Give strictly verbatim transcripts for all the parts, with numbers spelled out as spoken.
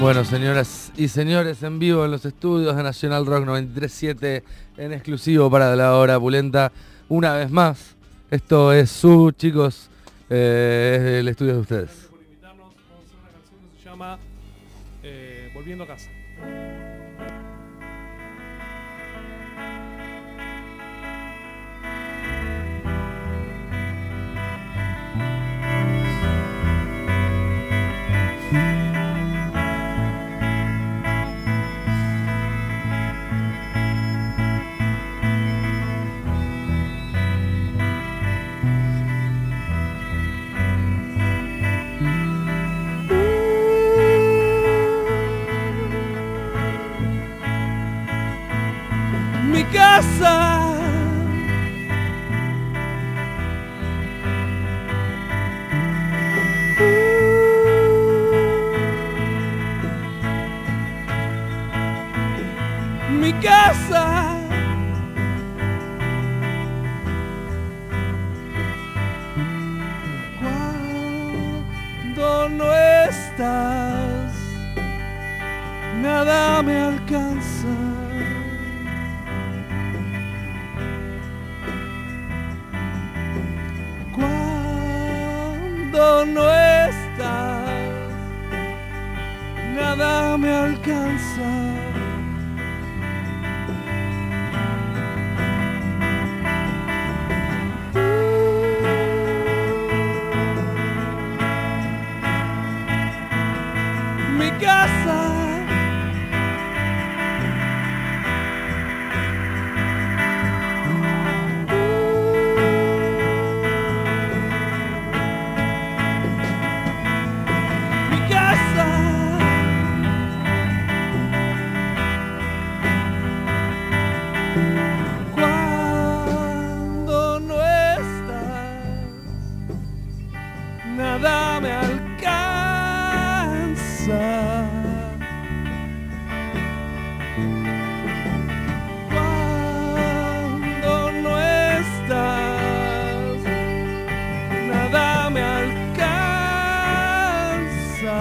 Bueno, señoras y señores, en vivo en los estudios de Nacional Rock noventa y tres punto siete, en exclusivo para la hora pulenta, una vez más. Esto es su, chicos, eh, es el estudio de ustedes. Gracias por invitarnos. Vamos a hacer una canción que se llama eh, Volviendo a casa. Mi casa, mi casa, cuando no estás, nada me alcanza. Cuando no estás, nada me alcanza. Mi casa, cuando no estás, nada me alcanza. Cuando no estás, nada me alcanza.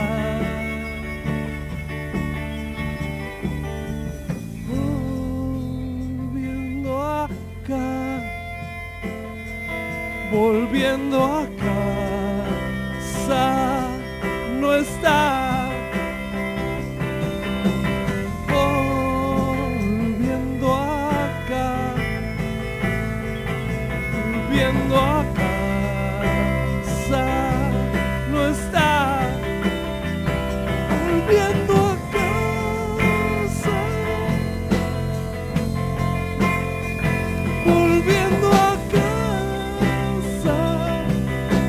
Volviendo acá, volviendo a casa, no está. Volviendo acá, volviendo a casa, no está. Volviendo a casa, volviendo a casa,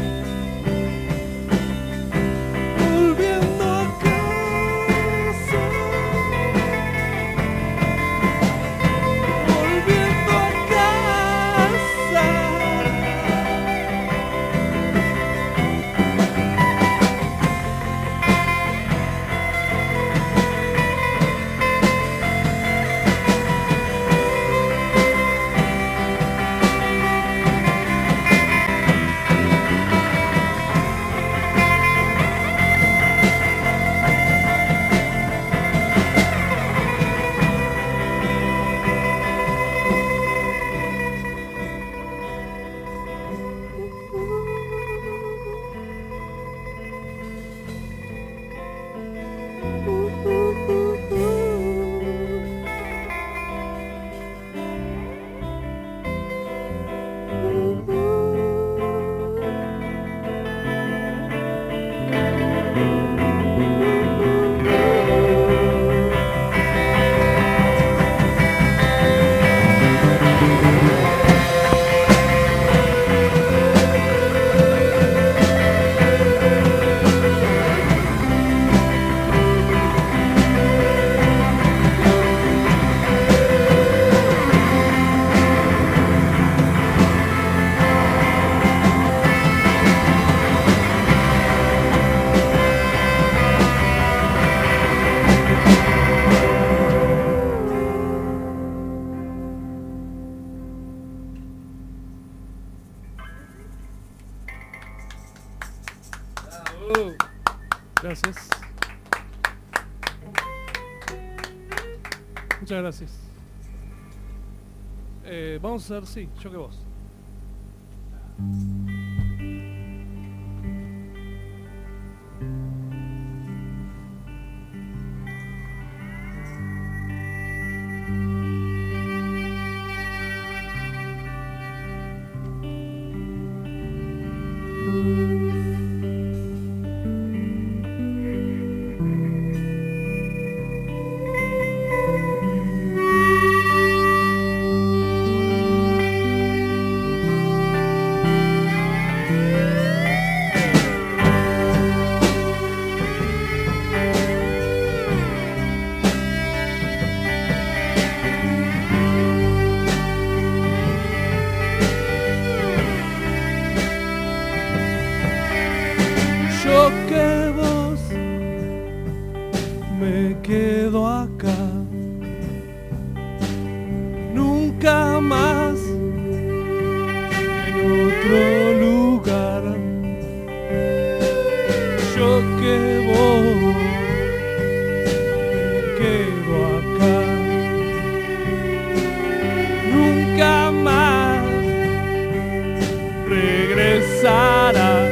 Muchas gracias. Eh, vamos a hacer, sí, yo que vos. Yo que vos me quedo acá, nunca más en otro lugar. Yo que vos me quedo acá, nunca más regresará.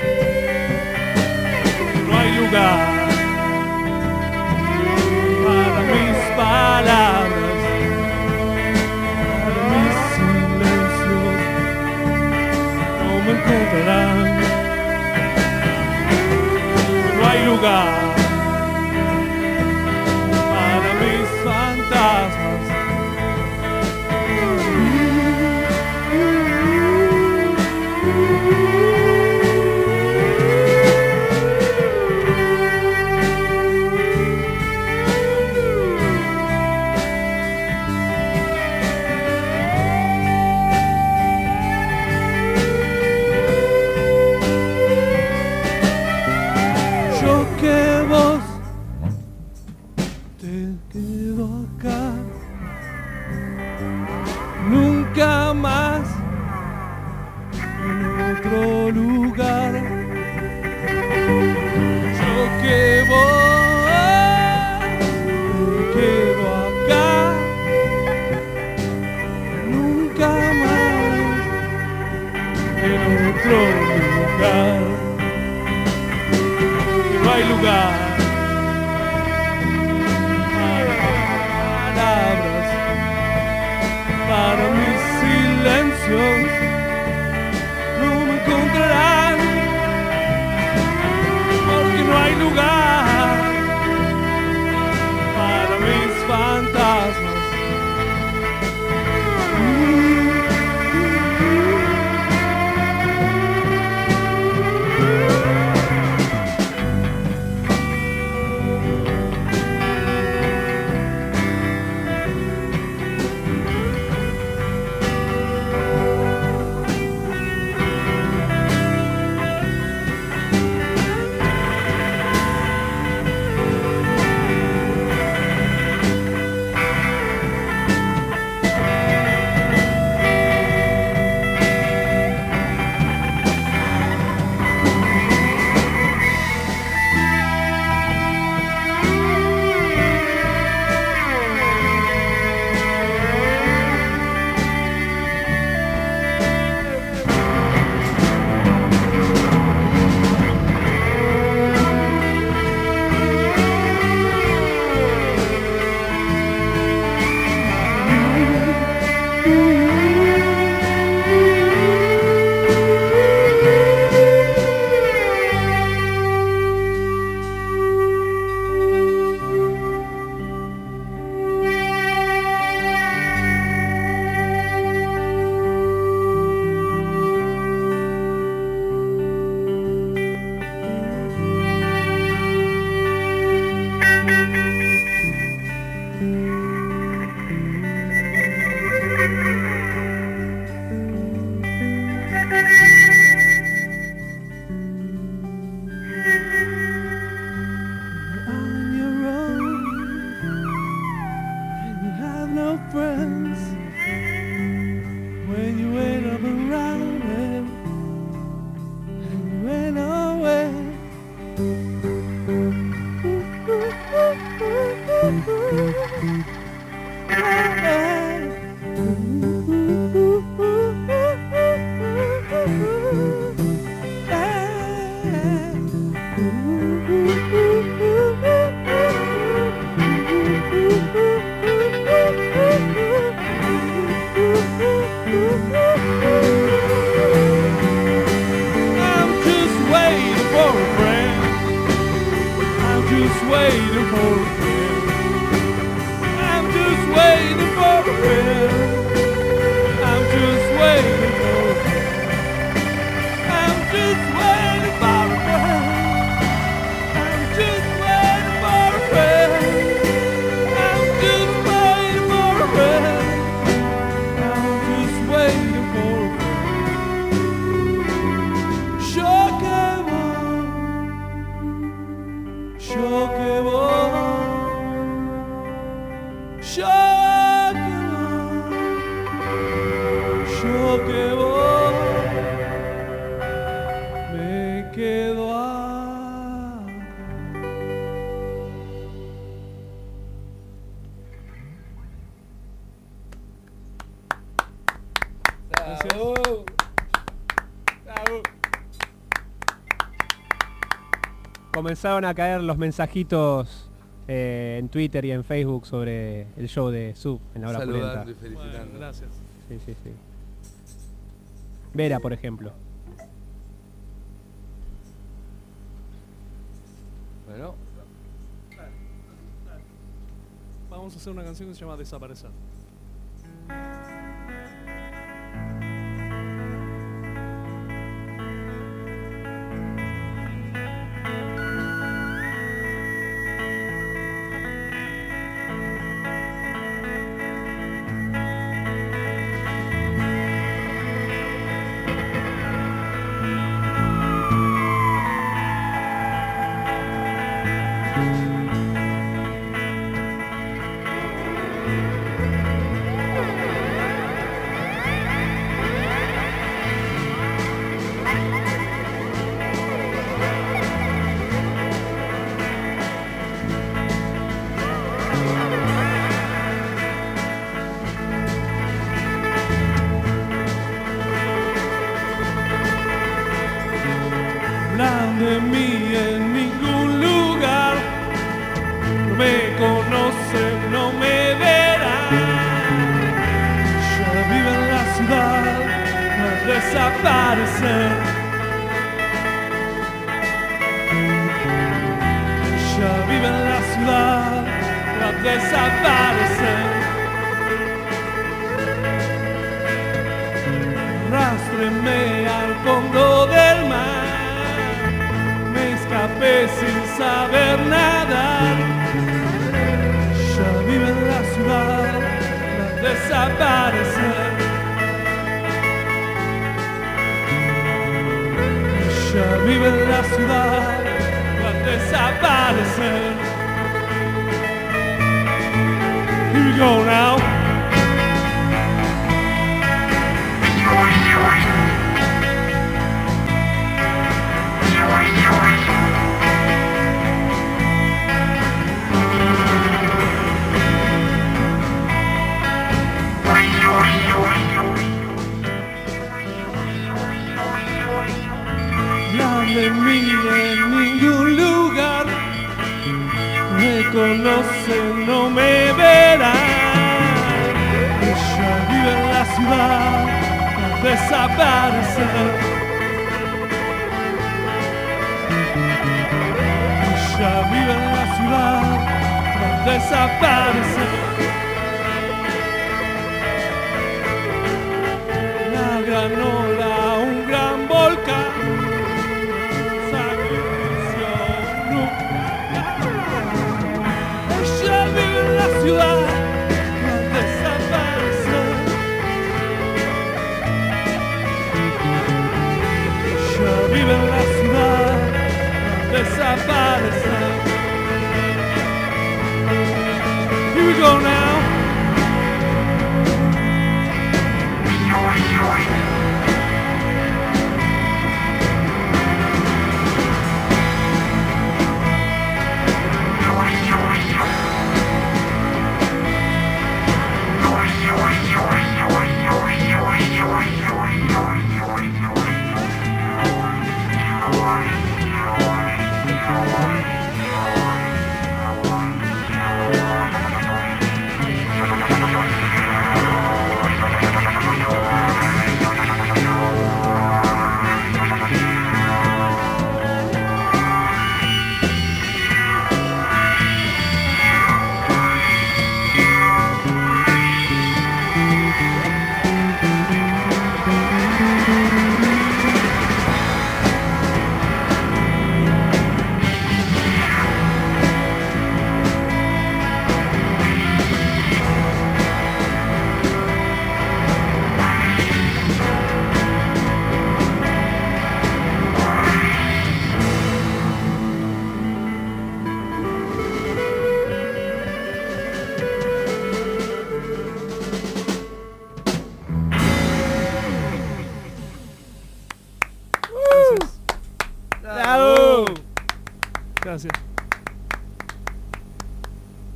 Para mis palabras, para mis silencios, no me encontrarán. No hay lugar para mis fantasmas. Que vos te quedo acá, nunca más en otro lugar. Yo que vos te quedo acá, nunca más en otro lugar. No hay lugar para palabras, para mis silencios, no me encontrarán, porque no hay lugar para mis fantasmas. friends when you went up around him and you went away. Comenzaron a caer los mensajitos eh, en Twitter y en Facebook sobre el show de Sub en la hora Saludando pulenta. y felicitando. Bueno, gracias. Sí, sí, sí. Vera, por ejemplo. Bueno, Vamos a hacer una canción que se llama Desaparecer. Hablan de mí en ningún lugar, no me conocen, no me verán. Ya vive en la ciudad, va a desaparecer. Ya vive en la ciudad, va a desaparecer. Arrástreme al fondo del mar, me escapé sin saber nadar. Ya vive en la ciudad, va a desaparecer. Ya vive en la ciudad, va a desaparecer. Here we go now. De mí en ningún lugar, me conocen, no me verán. Ella vive en la ciudad, va a desaparecer. Ella vive en la ciudad, va a desaparecer. La gran ola, un gran volcán. Ella vive en la ciudad, va a desaparecer. Ella vive en la ciudad, va a desaparecer. Here we go now.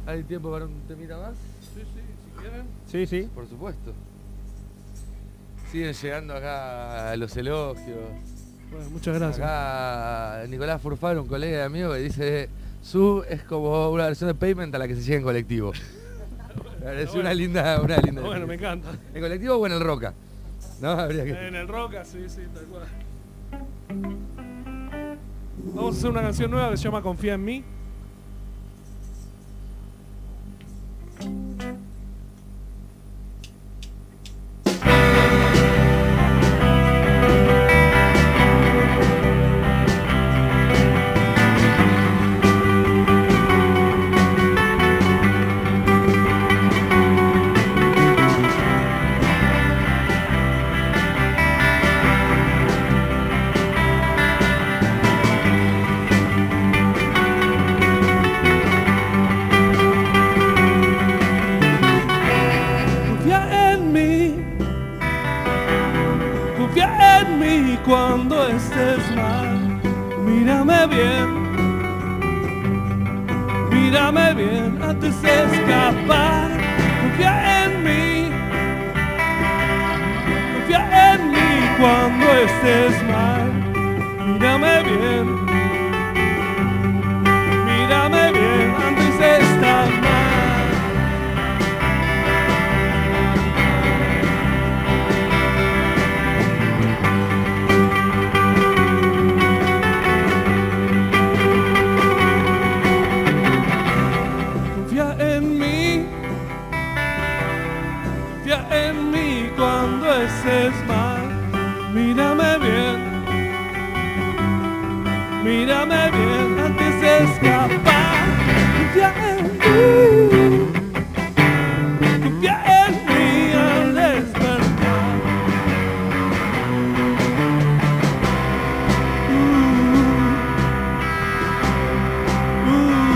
¿Hay tiempo para un temita más? Sí, sí, si quieren. Sí, sí. Por supuesto. Siguen llegando acá los elogios. Bueno, muchas gracias. Acá Nicolás Furfaro, un colega y amigo, que dice: Su es como una versión de Pavement a la que se llega en colectivo. Me parece bueno. una linda, una linda. Bueno, me encanta. ¿En colectivo o en el Roca? ¿No? Habría que... En el Roca, sí, sí, tal cual. Vamos a hacer una canción nueva que se llama Confía en mí. Cuando estés mal, mírame bien, mírame bien antes de escapar. Confía en mí, confía en mí cuando estés mal, mírame bien, mírame bien antes de estar mal. Cuando estés mal, mírame bien, mírame bien antes de escapar. Confía en mí, confía en mí al despertar. Uh, uh.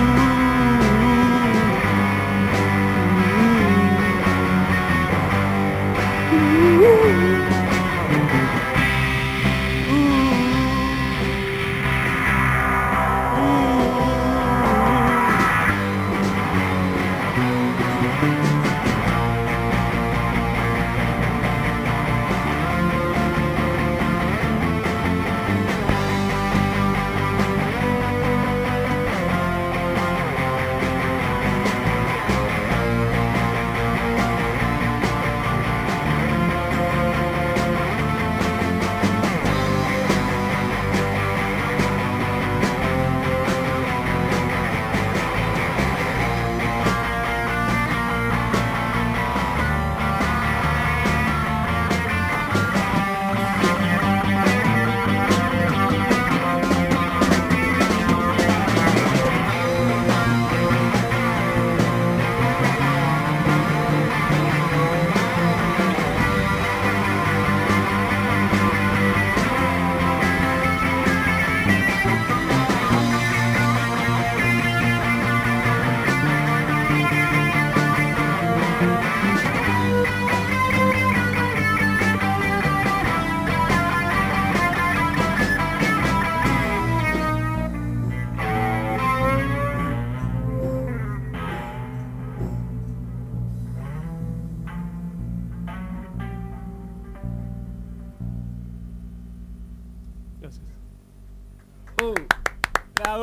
Gracias. Uh, bravo.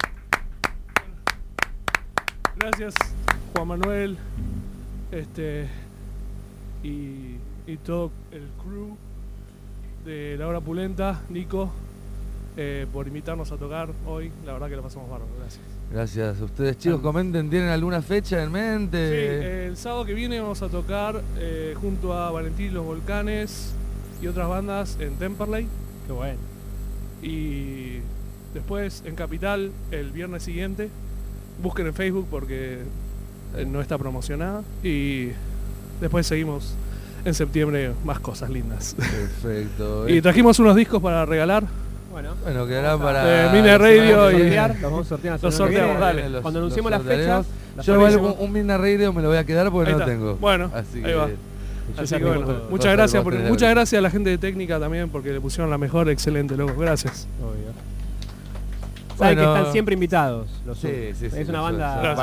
Gracias, Juan Manuel, este y, y todo el crew de La Hora Pulenta, Nico, eh, por invitarnos a tocar hoy. La verdad que la pasamos bárbaro. Gracias. Gracias. Ustedes, chicos, comenten, ¿tienen alguna fecha en mente? Sí, eh, el sábado que viene vamos a tocar eh, junto a Valentín Los Volcanes y otras bandas en Temperley. Qué bueno. Y después en Capital el viernes siguiente. Busquen en Facebook porque eh, no está promocionada. Y después seguimos en septiembre más cosas lindas. Perfecto. Y trajimos unos discos para regalar. Bueno, Bueno, quedará para... De Mina Radio y- sortear, los vamos a sortear la Los semana que sorteamos, viene. dale. Los- Cuando los anunciemos las sortearemos. fechas, las Yo igual sorteamos. un, un Midnight Radio me lo voy a quedar porque Ahí no está. tengo. Bueno, Así ahí que... va. Yo Así ya que tengo bueno, todo. muchas Vas a- gracias vas a por- tener- muchas gracias a la gente de técnica también porque le pusieron la mejor, excelente, loco. Gracias. Obvio. Saben Bueno. que están siempre invitados los Sí, Zoom. sí, sí, Es una los banda Zoom. Gracias.